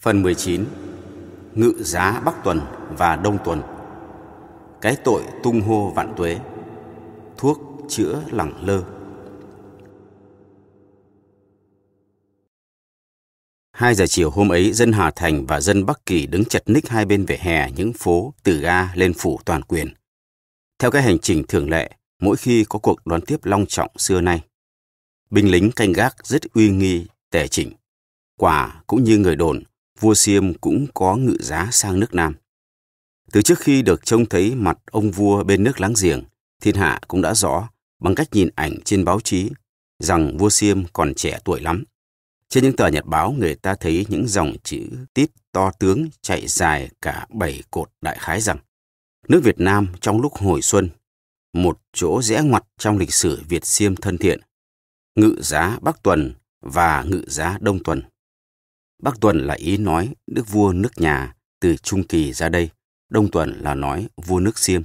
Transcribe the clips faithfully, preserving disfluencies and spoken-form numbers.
Phần mười chín. Ngự giá Bắc Tuần và Đông Tuần. Cái tội tung hô vạn tuế. Thuốc chữa lẳng lơ. Hai giờ chiều hôm ấy, dân Hà Thành và dân Bắc Kỳ đứng chật ních hai bên vỉa hè những phố từ ga lên phủ toàn quyền. Theo cái hành trình thường lệ, mỗi khi có cuộc đón tiếp long trọng xưa nay, binh lính canh gác rất uy nghi, tề chỉnh. Quả cũng như người đồn, vua Xiêm cũng có ngự giá sang nước Nam. Từ trước khi được trông thấy mặt ông vua bên nước láng giềng, thiên hạ cũng đã rõ bằng cách nhìn ảnh trên báo chí rằng vua Xiêm còn trẻ tuổi lắm. Trên những tờ nhật báo, người ta thấy những dòng chữ tít to tướng chạy dài cả bảy cột đại khái rằng nước Việt Nam trong lúc hồi xuân, một chỗ rẽ ngoặt trong lịch sử Việt Xiêm thân thiện, ngự giá Bắc Tuần và ngự giá Đông Tuần. Bắc Tuần là ý nói đức vua nước nhà từ Trung Kỳ ra đây, Đông Tuần là nói vua nước Xiêm.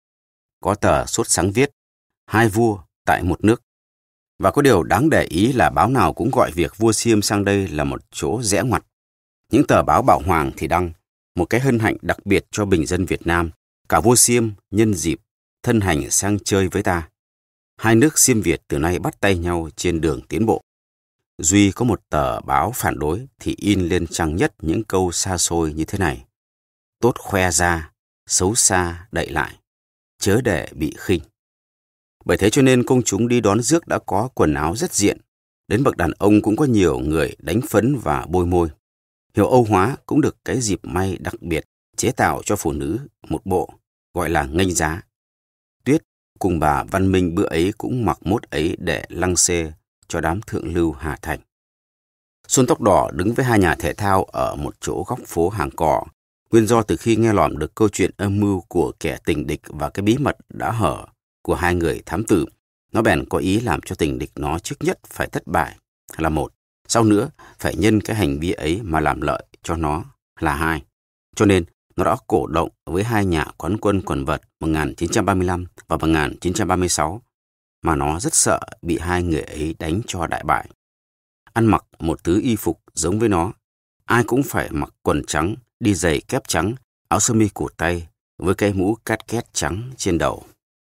Có tờ sốt sáng viết hai vua tại một nước. Và có điều đáng để ý là báo nào cũng gọi việc vua Xiêm sang đây là một chỗ rẽ ngoặt. Những tờ báo Bảo Hoàng thì đăng một cái hân hạnh đặc biệt cho bình dân Việt Nam, cả vua Xiêm nhân dịp thân hành sang chơi với ta. Hai nước Xiêm Việt từ nay bắt tay nhau trên đường tiến bộ. Duy có một tờ báo phản đối thì in lên trang nhất những câu xa xôi như thế này: tốt khoe ra, xấu xa đậy lại, chớ để bị khinh. Bởi thế cho nên công chúng đi đón rước đã có quần áo rất diện, đến bậc đàn ông cũng có nhiều người đánh phấn và bôi môi. Hiệu Âu hóa cũng được cái dịp may đặc biệt chế tạo cho phụ nữ một bộ, gọi là nghênh giá. Tuyết cùng bà Văn Minh bữa ấy cũng mặc mốt ấy để lăng xê cho đám thượng lưu Hà Thành. Xuân Tóc Đỏ đứng với hai nhà thể thao ở một chỗ góc phố hàng cỏ, nguyên do từ khi nghe lỏm được câu chuyện âm mưu của kẻ tình địch và cái bí mật đã hở của hai người thám tử, nó bèn có ý làm cho tình địch nó trước nhất phải thất bại là một, sau nữa phải nhân cái hành vi ấy mà làm lợi cho nó là hai. Cho nên nó đã cổ động với hai nhà quán quân quần vợt một nghìn chín trăm ba mươi lăm và một nghìn chín trăm ba mươi sáu, mà nó rất sợ bị hai người ấy đánh cho đại bại. Ăn mặc một thứ y phục giống với nó, ai cũng phải mặc quần trắng, đi giày kép trắng, áo sơ mi cụt tay với cái mũ cát két trắng trên đầu.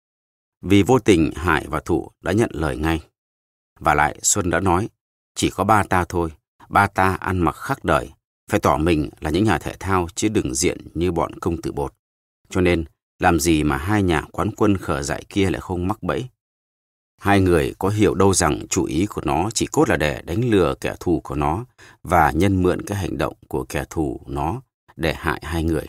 Vì vô tình, Hải và Thụ đã nhận lời ngay. Và lại Xuân đã nói, chỉ có ba ta thôi, ba ta ăn mặc khác đời, phải tỏ mình là những nhà thể thao chứ đừng diện như bọn công tử bột. Cho nên, làm gì mà hai nhà quán quân khở dại kia lại không mắc bẫy. Hai người có hiểu đâu rằng chủ ý của nó chỉ cốt là để đánh lừa kẻ thù của nó và nhân mượn cái hành động của kẻ thù nó để hại hai người.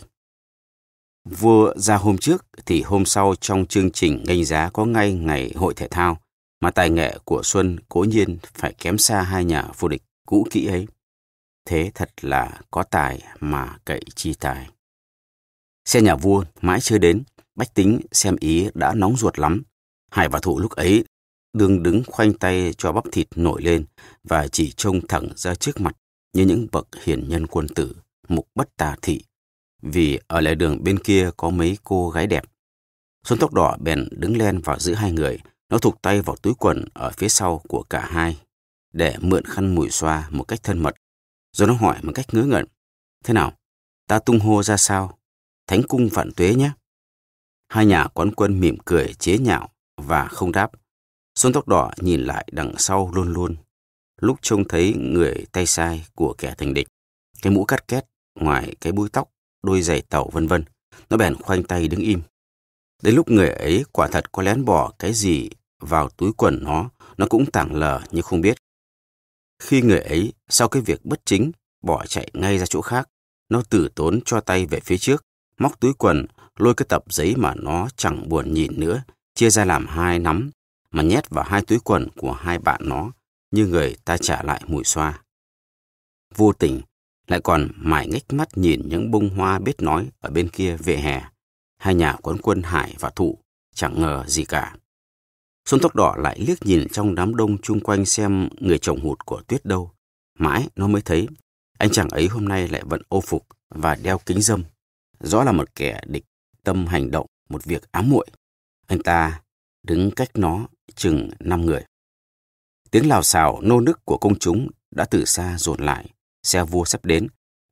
Vua ra hôm trước thì hôm sau trong chương trình nghênh giá có ngay ngày hội thể thao, mà tài nghệ của Xuân cố nhiên phải kém xa hai nhà vô địch cũ kỹ ấy. Thế thật là có tài mà cậy chi tài. Xe nhà vua mãi chưa đến, bách tính xem ý đã nóng ruột lắm. Hải và Thụ lúc ấy đương đứng khoanh tay cho bắp thịt nổi lên và chỉ trông thẳng ra trước mặt như những bậc hiền nhân quân tử, mục bất tà thị. Vì ở lề đường bên kia có mấy cô gái đẹp. Xuân Tóc Đỏ bèn đứng len vào giữa hai người, nó thụt tay vào túi quần ở phía sau của cả hai để mượn khăn mùi xoa một cách thân mật. Rồi nó hỏi một cách ngớ ngẩn: thế nào, ta tung hô ra sao? Thánh cung vạn tuế nhé. Hai nhà quán quân mỉm cười chế nhạo và không đáp. Xuân Tóc Đỏ nhìn lại đằng sau luôn luôn, lúc trông thấy người tay sai của kẻ tình địch, cái mũ cắt két ngoài cái búi tóc, đôi giày tàu vân vân, nó bèn khoanh tay đứng im. Đến lúc người ấy quả thật có lén bỏ cái gì vào túi quần nó, nó cũng tảng lờ như không biết. Khi người ấy sau cái việc bất chính bỏ chạy ngay ra chỗ khác, nó tử tốn cho tay về phía trước, móc túi quần, lôi cái tập giấy mà nó chẳng buồn nhìn nữa, chia ra làm hai nắm mà nhét vào hai túi quần của hai bạn nó, như người ta trả lại mùi xoa. Vô tình lại còn mải nghếch mắt nhìn những bông hoa biết nói ở bên kia vỉa hè. Hai nhà quán quân Hải và Thụ chẳng ngờ gì cả. Xuân Tóc Đỏ lại liếc nhìn trong đám đông chung quanh xem người chồng hụt của Tuyết đâu. Mãi nó mới thấy anh chàng ấy hôm nay lại vận ô phục và đeo kính râm, rõ là một kẻ địch tâm hành động một việc ám muội. Anh ta đứng cách nó chừng năm người. Tiếng lào xào nô nức của công chúng đã từ xa dồn lại. Xe vua sắp đến.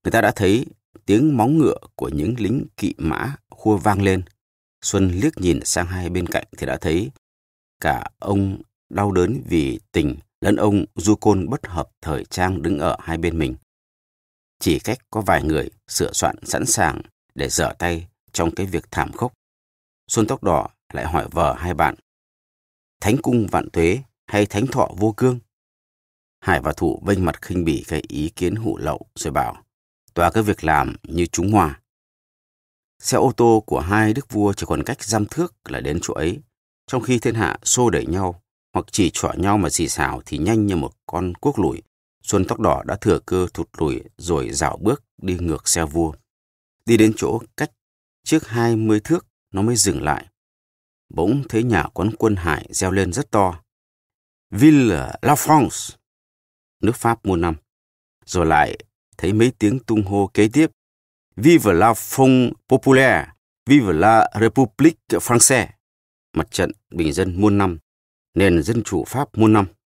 Người ta đã thấy tiếng móng ngựa của những lính kỵ mã khua vang lên. Xuân liếc nhìn sang hai bên cạnh thì đã thấy cả ông đau đớn vì tình lẫn ông du côn bất hợp thời trang đứng ở hai bên mình. Chỉ cách có vài người sửa soạn sẵn sàng để giở tay trong cái việc thảm khốc. Xuân Tóc Đỏ lại hỏi vợ hai bạn: Thánh cung vạn tuế hay thánh thọ vô cương? Hải và Thụ vênh mặt khinh bỉ cái ý kiến hụ lậu rồi bảo: Tòa cái việc làm như trúng hoa. Xe ô tô của hai đức vua chỉ còn cách dăm thước là đến chỗ ấy. Trong khi thiên hạ xô đẩy nhau hoặc chỉ trỏ nhau mà xì xào thì nhanh như một con cuốc lủi, Xuân Tóc Đỏ đã thừa cơ thụt lùi rồi dạo bước đi ngược xe vua. Đi đến chỗ cách trước hai mươi thước nó mới dừng lại. Bỗng thấy nhà quán quân Hải reo lên rất to: Vive la France! Nước Pháp muôn năm. Rồi lại thấy mấy tiếng tung hô kế tiếp: Vive la Front Populaire! Vive la République Française! Mặt trận bình dân muôn năm, nền dân chủ Pháp muôn năm.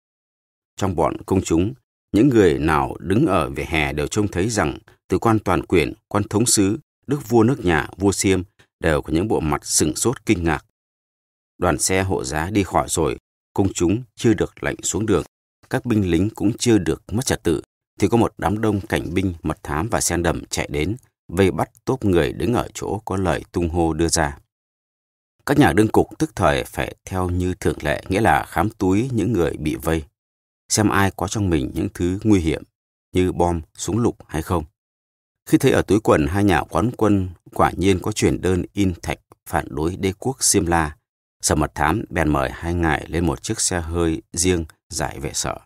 Trong bọn công chúng, những người nào đứng ở vỉa hè đều trông thấy rằng từ quan toàn quyền, quan thống sứ, đức vua nước nhà, vua Xiêm đều có những bộ mặt sửng sốt kinh ngạc. Đoàn xe hộ giá đi khỏi rồi, công chúng chưa được lệnh xuống đường, các binh lính cũng chưa được mất trật tự, thì có một đám đông cảnh binh, mật thám và sen đầm chạy đến, vây bắt tốp người đứng ở chỗ có lời tung hô đưa ra. Các nhà đương cục tức thời phải theo như thường lệ, nghĩa là khám túi những người bị vây, xem ai có trong mình những thứ nguy hiểm như bom, súng lục hay không. Khi thấy ở túi quần hai nhà quán quân quả nhiên có chuyển đơn in thạch phản đối đế quốc Xiêm La, Sở Mật Thám bèn mời hai ngài lên một chiếc xe hơi riêng giải về sở.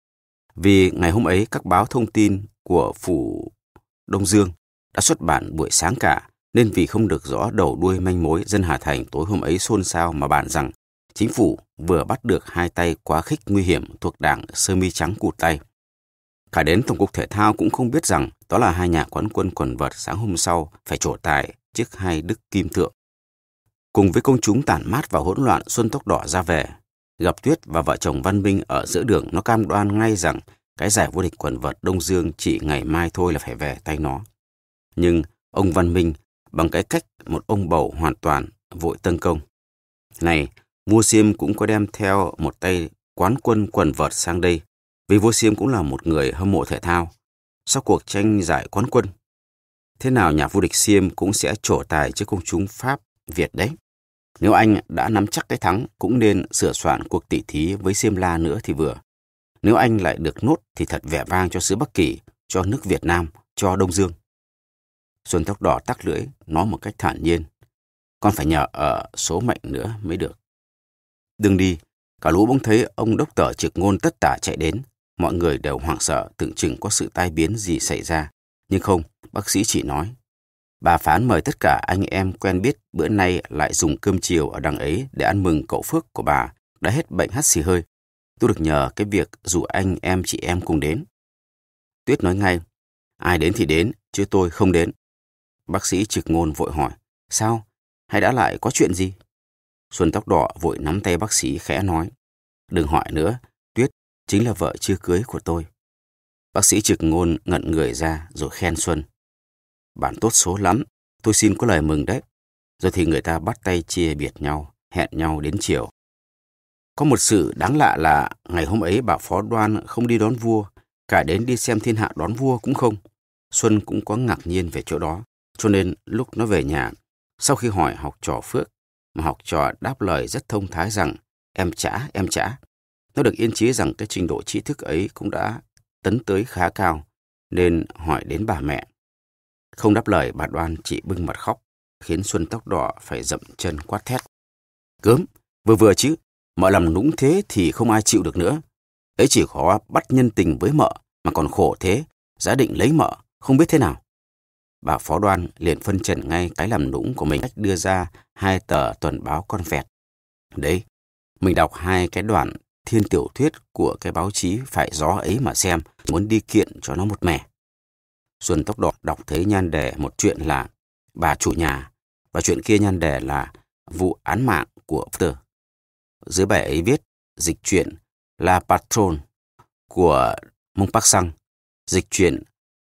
Vì ngày hôm ấy các báo thông tin của phủ Đông Dương đã xuất bản buổi sáng cả, nên vì không được rõ đầu đuôi manh mối, dân Hà Thành tối hôm ấy xôn xao mà bàn rằng chính phủ vừa bắt được hai tay quá khích nguy hiểm thuộc đảng sơ mi trắng cụt tay. Cả đến Tổng cục Thể thao cũng không biết rằng đó là hai nhà quán quân quần vợt sáng hôm sau phải trổ tài chiếc hai đức kim thượng. Cùng với công chúng tản mát và hỗn loạn, Xuân Tóc Đỏ ra về. Gặp Tuyết và vợ chồng Văn Minh ở giữa đường, nó cam đoan ngay rằng cái giải vô địch quần vợt Đông Dương chỉ ngày mai thôi là phải về tay nó. Nhưng ông Văn Minh bằng cái cách một ông bầu hoàn toàn vội tấn công. Này, vua Xiêm cũng có đem theo một tay quán quân quần vợt sang đây, vì vua Xiêm cũng là một người hâm mộ thể thao. Sau cuộc tranh giải quán quân, thế nào nhà vô địch Xiêm cũng sẽ trổ tài trước công chúng Pháp, Việt đấy. Nếu anh đã nắm chắc cái thắng, cũng nên sửa soạn cuộc tỉ thí với Xiêm La nữa thì vừa. Nếu anh lại được nốt thì thật vẻ vang cho xứ Bắc Kỳ, cho nước Việt Nam, cho Đông Dương. Xuân Tóc Đỏ tắc lưỡi, nói một cách thản nhiên: Con phải nhờ ở số mệnh nữa mới được. Đừng đi, cả lũ bỗng thấy ông đốc tờ Trực Ngôn tất tả chạy đến. Mọi người đều hoảng sợ, tưởng chừng có sự tai biến gì xảy ra. Nhưng không, bác sĩ chỉ nói: Bà Phán mời tất cả anh em quen biết bữa nay lại dùng cơm chiều ở đằng ấy để ăn mừng cậu Phước của bà đã hết bệnh hắt xì hơi. Tôi được nhờ cái việc rủ anh em chị em cùng đến. Tuyết nói ngay: Ai đến thì đến, chứ tôi không đến. Bác sĩ Trực Ngôn vội hỏi: Sao? Hay đã lại có chuyện gì? Xuân Tóc Đỏ vội nắm tay bác sĩ khẽ nói: Đừng hỏi nữa, Tuyết chính là vợ chưa cưới của tôi. Bác sĩ Trực Ngôn ngẩn người ra rồi khen Xuân: Bạn tốt số lắm, tôi xin có lời mừng đấy. Rồi thì người ta bắt tay chia biệt nhau, hẹn nhau đến chiều. Có một sự đáng lạ là ngày hôm ấy bà Phó Đoan không đi đón vua, cả đến đi xem thiên hạ đón vua cũng không. Xuân cũng có ngạc nhiên về chỗ đó, cho nên lúc nó về nhà, sau khi hỏi học trò Phước, mà học trò đáp lời rất thông thái rằng em chả, em chả. Nó được yên chí rằng cái trình độ trí thức ấy cũng đã tấn tới khá cao, nên hỏi đến bà mẹ. Không đáp lời, bà Đoan chỉ bưng mặt khóc, khiến Xuân Tóc Đỏ phải dậm chân quát thét: Gớm, vừa vừa chứ, mợ làm nũng thế thì không ai chịu được nữa. Ấy chỉ khó bắt nhân tình với mợ, mà còn khổ thế, giá định lấy mợ, không biết thế nào. Bà Phó Đoan liền phân trần ngay cái làm nũng của mình, cách đưa ra hai tờ tuần báo con vẹt. Đấy, mình đọc hai cái đoạn thiên tiểu thuyết của cái báo chí phải gió ấy mà xem, muốn đi kiện cho nó một mẻ. Xuân Tóc Đỏ đọc thấy nhan đề một chuyện là bà chủ nhà, và chuyện kia nhan đề là vụ án mạng của Peter. Dưới bài ấy viết dịch truyện La Patronne của Maupassant, dịch truyện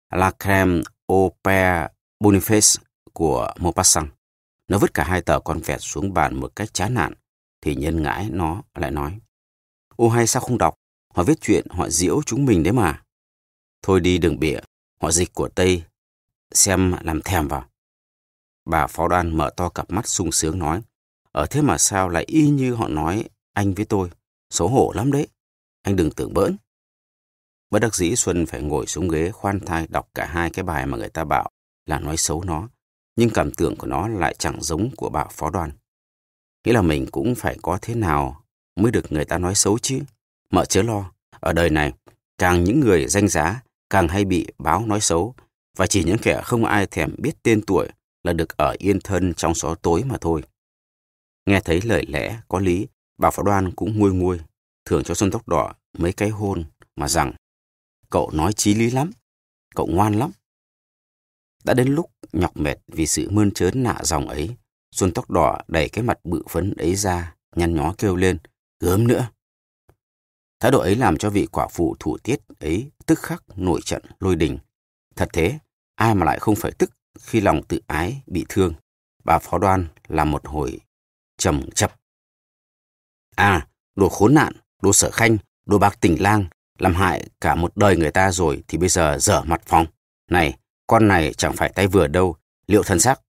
La Crème au Père Boniface của Maupassant. Nó vứt cả hai tờ con vẹt xuống bàn một cách chán nản, thì nhân ngãi nó lại nói: Ô hay sao không đọc? Họ viết chuyện, họ giễu chúng mình đấy mà. Thôi đi đừng bịa, họ dịch của Tây, xem làm thèm vào. Bà Phó Đoan mở to cặp mắt sung sướng nói: Ở thế mà sao lại y như họ nói anh với tôi, xấu hổ lắm đấy, anh đừng tưởng bỡn. Bất đắc dĩ Xuân phải ngồi xuống ghế khoan thai đọc cả hai cái bài mà người ta bảo là nói xấu nó, nhưng cảm tưởng của nó lại chẳng giống của bà Phó Đoan. Nghĩa là mình cũng phải có thế nào mới được người ta nói xấu chứ. Mợ chớ lo, ở đời này, càng những người danh giá càng hay bị báo nói xấu, và chỉ những kẻ không ai thèm biết tên tuổi là được ở yên thân trong xó tối mà thôi. Nghe thấy lời lẽ có lý, bà Phó Đoan cũng nguôi nguôi, thưởng cho Xuân Tóc Đỏ mấy cái hôn mà rằng: Cậu nói chí lý lắm, cậu ngoan lắm. Đã đến lúc nhọc mệt vì sự mơn trớn nạ dòng ấy, Xuân Tóc Đỏ đẩy cái mặt bự phấn ấy ra, nhăn nhó kêu lên: Gớm nữa. Thái độ ấy làm cho vị quả phụ thủ tiết ấy tức khắc nổi trận lôi đình. Thật thế, ai mà lại không phải tức khi lòng tự ái bị thương. Bà Phó Đoan làm một hồi trầm chập. À, đồ khốn nạn, đồ sở khanh, đồ bạc tỉnh lang, làm hại cả một đời người ta rồi thì bây giờ dở mặt phòng. Này, con này chẳng phải tay vừa đâu, liệu thân xác.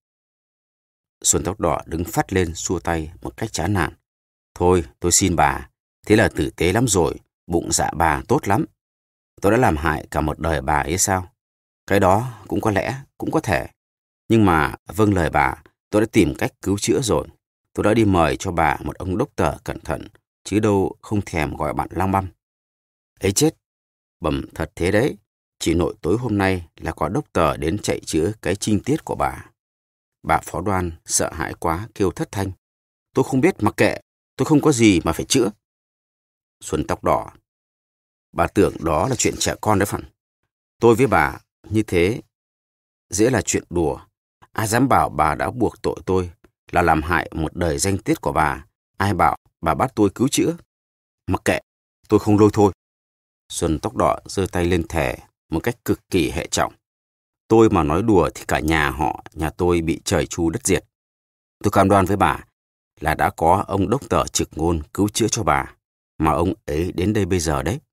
Xuân Tóc Đỏ đứng phắt lên xua tay một cách chán nản. Thôi, tôi xin bà, thế là tử tế lắm rồi, bụng dạ bà tốt lắm. Tôi đã làm hại cả một đời bà ấy sao? Cái đó cũng có lẽ, cũng có thể. Nhưng mà vâng lời bà, tôi đã tìm cách cứu chữa rồi. Tôi đã đi mời cho bà một ông đốc tờ cẩn thận, chứ đâu không thèm gọi bạn lang băm. Ấy chết, bẩm thật thế đấy. Chỉ nội tối hôm nay là có đốc tờ đến chạy chữa cái trinh tiết của bà. Bà Phó Đoan sợ hãi quá kêu thất thanh. Tôi không biết, mặc kệ, tôi không có gì mà phải chữa. Xuân Tóc Đỏ: Bà tưởng đó là chuyện trẻ con đấy phẳng. Tôi với bà như thế dễ là chuyện đùa. Ai dám bảo bà đã buộc tội tôi là làm hại một đời danh tiết của bà. Ai bảo bà bắt tôi cứu chữa? Mặc kệ, tôi không lôi thôi. Xuân Tóc Đỏ giơ tay lên thề một cách cực kỳ hệ trọng. Tôi mà nói đùa thì cả nhà họ, nhà tôi bị trời chu đất diệt. Tôi cam đoan với bà là đã có ông đốc tờ Trực Ngôn cứu chữa cho bà, mà ông ấy đến đây bây giờ đấy.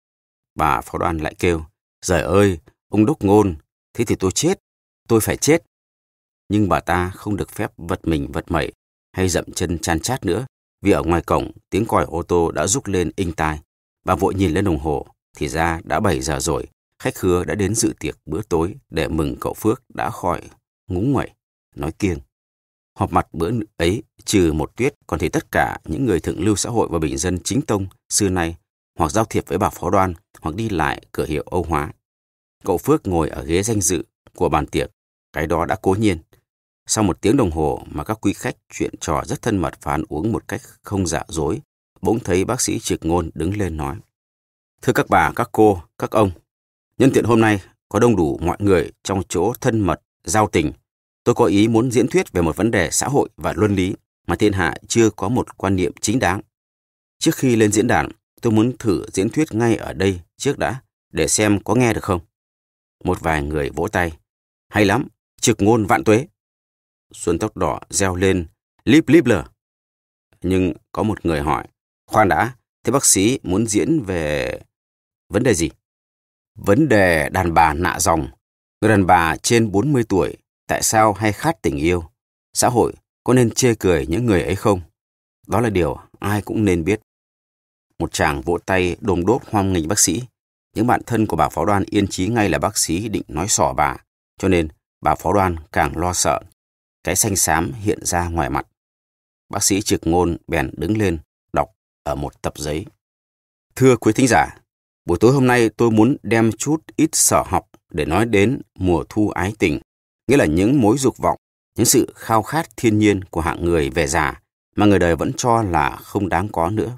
Bà Phó Đoan lại kêu: Giời ơi, ông đốc ngôn, thế thì tôi chết, tôi phải chết. Nhưng bà ta không được phép vật mình vật mẩy hay dậm chân chan chát nữa, vì ở ngoài cổng tiếng còi ô tô đã rúc lên inh tai. Bà vội nhìn lên đồng hồ, thì ra đã bảy giờ rồi. Khách khứa đã đến dự tiệc bữa tối để mừng cậu Phước đã khỏi ngúng nguẩy, nói kiêng. Họp mặt bữa ấy trừ một Tuyết, còn thì tất cả những người thượng lưu xã hội và bình dân chính tông xưa nay hoặc giao thiệp với bà Phó Đoan hoặc đi lại cửa hiệu Âu Hóa. Cậu Phước ngồi ở ghế danh dự của bàn tiệc, cái đó đã cố nhiên. Sau một tiếng đồng hồ mà các quý khách chuyện trò rất thân mật và ăn uống một cách không giả dối, bỗng thấy bác sĩ Trực Ngôn đứng lên nói: Thưa các bà, các cô, các ông, nhân tiện hôm nay có đông đủ mọi người trong chỗ thân mật, giao tình, tôi có ý muốn diễn thuyết về một vấn đề xã hội và luân lý mà thiên hạ chưa có một quan niệm chính đáng. Trước khi lên diễn đàn, tôi muốn thử diễn thuyết ngay ở đây trước đã, để xem có nghe được không. Một vài người vỗ tay. Hay lắm, Trực Ngôn vạn tuế. Xuân Tóc Đỏ reo lên: Líp líp lờ. Nhưng có một người hỏi: Khoan đã, thế bác sĩ muốn diễn về vấn đề gì? Vấn đề đàn bà nạ dòng. Người đàn bà trên bốn mươi tuổi tại sao hay khát tình yêu? Xã hội có nên chê cười những người ấy không? Đó là điều ai cũng nên biết. Một tràng vỗ tay đôm đốt hoan nghênh bác sĩ. Những bạn thân của bà Phó Đoan yên chí ngay là bác sĩ định nói xỏ bà, cho nên bà Phó Đoan càng lo sợ. Cái xanh xám hiện ra ngoài mặt. Bác sĩ Trực Ngôn bèn đứng lên đọc ở một tập giấy: Thưa quý thính giả, buổi tối hôm nay tôi muốn đem chút ít sở học để nói đến mùa thu ái tình, nghĩa là những mối dục vọng, những sự khao khát thiên nhiên của hạng người về già mà người đời vẫn cho là không đáng có nữa.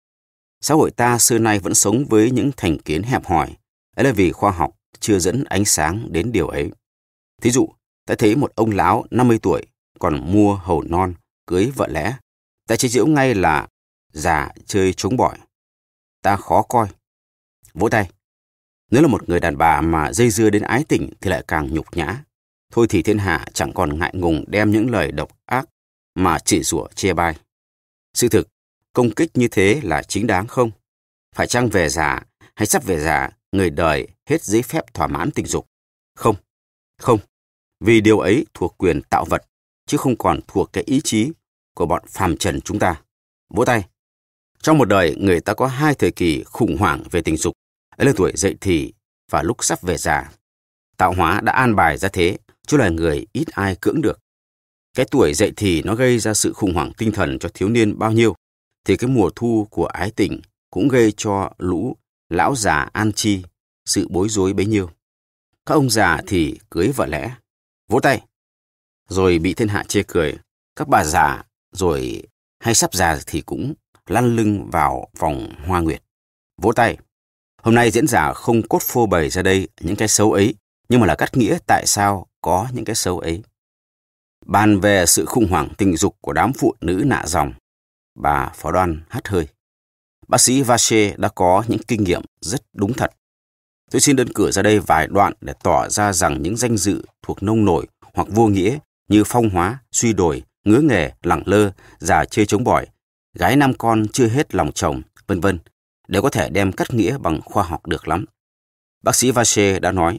Xã hội ta xưa nay vẫn sống với những thành kiến hẹp hòi, ấy là vì khoa học chưa dẫn ánh sáng đến điều ấy. Thí dụ, ta thấy một ông lão năm mươi tuổi còn mua hầu non, cưới vợ lẽ, ta chế giễu ngay là già chơi trống bỏi. Ta khó coi. Vỗ tay. Nếu là một người đàn bà mà dây dưa đến ái tình thì lại càng nhục nhã. Thôi thì thiên hạ chẳng còn ngại ngùng đem những lời độc ác mà chỉ rủa chê bai. Sự thực, công kích như thế là chính đáng không? Phải chăng về già hay sắp về già, người đời hết giấy phép thỏa mãn tình dục? Không, không, vì điều ấy thuộc quyền tạo vật, chứ không còn thuộc cái ý chí của bọn phàm trần chúng ta. Vỗ tay. Trong một đời, người ta có hai thời kỳ khủng hoảng về tình dục, ấy là tuổi dậy thì và lúc sắp về già. Tạo hóa đã an bài ra thế, chứ là người ít ai cưỡng được. Cái tuổi dậy thì nó gây ra sự khủng hoảng tinh thần cho thiếu niên bao nhiêu, thì cái mùa thu của ái tình cũng gây cho lũ lão già an chi sự bối rối bấy nhiêu. Các ông già thì cưới vợ lẽ. Vỗ tay. Rồi bị thiên hạ chê cười. Các bà già rồi hay sắp già thì cũng lăn lưng vào vòng hoa nguyệt. Vỗ tay. Hôm nay diễn giả không cốt phô bày ra đây những cái xấu ấy, nhưng mà là cắt nghĩa tại sao có những cái xấu ấy. Bàn về sự khủng hoảng tình dục của đám phụ nữ nạ dòng, bà Phó Đoan hắt hơi. Bác sĩ Vacher đã có những kinh nghiệm rất đúng thật. Tôi xin đơn cử ra đây vài đoạn để tỏ ra rằng những danh dự thuộc nông nổi hoặc vô nghĩa như phong hóa, suy đồi, ngứa nghề, lẳng lơ, già chơi chống bỏi, gái năm con chưa hết lòng chồng, vân vân đều có thể đem cắt nghĩa bằng khoa học được lắm. Bác sĩ Vacher đã nói,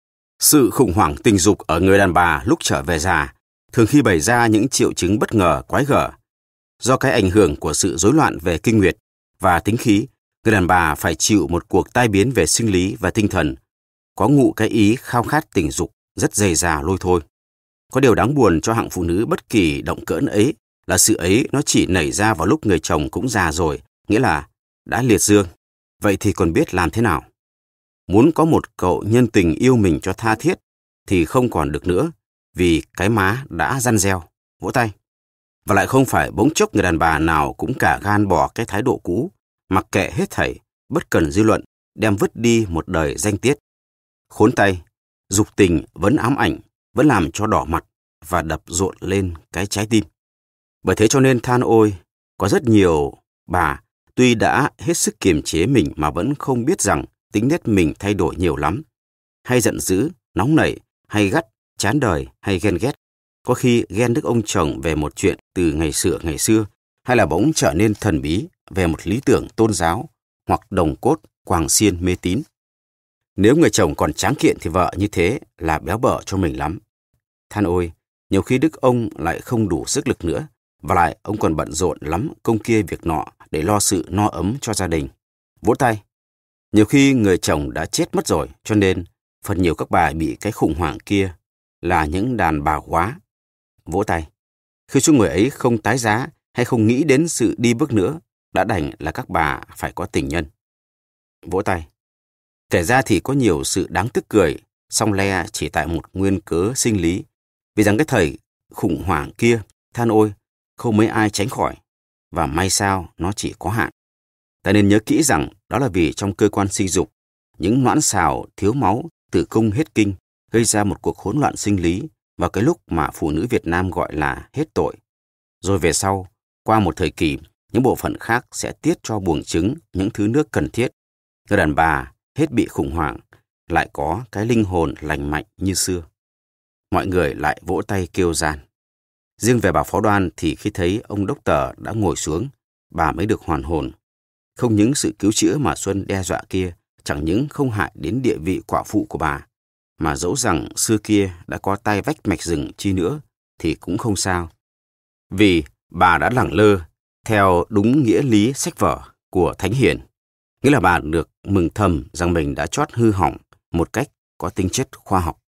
sự khủng hoảng tình dục ở người đàn bà lúc trở về già thường khi bày ra những triệu chứng bất ngờ quái gở. Do cái ảnh hưởng của sự rối loạn về kinh nguyệt và tính khí, người đàn bà phải chịu một cuộc tai biến về sinh lý và tinh thần, có ngụ cái ý khao khát tình dục rất dày dà lôi thôi. Có điều đáng buồn cho hạng phụ nữ bất kỳ động cỡn ấy là sự ấy nó chỉ nảy ra vào lúc người chồng cũng già rồi, nghĩa là đã liệt dương. Vậy thì còn biết làm thế nào? Muốn có một cậu nhân tình yêu mình cho tha thiết thì không còn được nữa, vì cái má đã răn reo. Vỗ tay. Và lại không phải bỗng chốc người đàn bà nào cũng cả gan bỏ cái thái độ cũ, mặc kệ hết thảy, bất cần dư luận, đem vứt đi một đời danh tiết. Khốn tay, dục tình vẫn ám ảnh, vẫn làm cho đỏ mặt và đập rộn lên cái trái tim. Bởi thế cho nên than ôi, có rất nhiều bà tuy đã hết sức kiềm chế mình mà vẫn không biết rằng tính nết mình thay đổi nhiều lắm. Hay giận dữ, nóng nảy, hay gắt, chán đời, hay ghen ghét. Có khi ghen đức ông chồng về một chuyện từ ngày xưa ngày xưa, hay là bỗng trở nên thần bí về một lý tưởng tôn giáo hoặc đồng cốt quàng xiên mê tín. Nếu người chồng còn tráng kiện thì vợ như thế là béo bở cho mình lắm. Than ôi, nhiều khi đức ông lại không đủ sức lực nữa, và lại ông còn bận rộn lắm công kia việc nọ để lo sự no ấm cho gia đình. Vỗ tay. Nhiều khi người chồng đã chết mất rồi, cho nên phần nhiều các bà bị cái khủng hoảng kia là những đàn bà quá. Vỗ tay. Khi số người ấy không tái giá hay không nghĩ đến sự đi bước nữa, đã đành là các bà phải có tình nhân. Vỗ tay. Kể ra thì có nhiều sự đáng tức cười, song le chỉ tại một nguyên cớ sinh lý, vì rằng cái thời khủng hoảng kia, than ôi, không mấy ai tránh khỏi, và may sao nó chỉ có hạn. Ta nên nhớ kỹ rằng đó là vì trong cơ quan sinh dục, những noãn xào thiếu máu, tử cung hết kinh, gây ra một cuộc hỗn loạn sinh lý vào cái lúc mà phụ nữ Việt Nam gọi là hết tội. Rồi về sau, qua một thời kỳ, những bộ phận khác sẽ tiết cho buồng trứng những thứ nước cần thiết. Người đàn bà hết bị khủng hoảng, lại có cái linh hồn lành mạnh như xưa. Mọi người lại vỗ tay kêu gian. Riêng về bà Phó Đoan thì khi thấy ông đốc tờ đã ngồi xuống, bà mới được hoàn hồn. Không những sự cứu chữa mà Xuân đe dọa kia chẳng những không hại đến địa vị quả phụ của bà, mà dẫu rằng xưa kia đã có tay vách mạch rừng chi nữa thì cũng không sao. Vì bà đã lẳng lơ theo đúng nghĩa lý sách vở của Thánh Hiền, nghĩa là bà được mừng thầm rằng mình đã chót hư hỏng một cách có tính chất khoa học.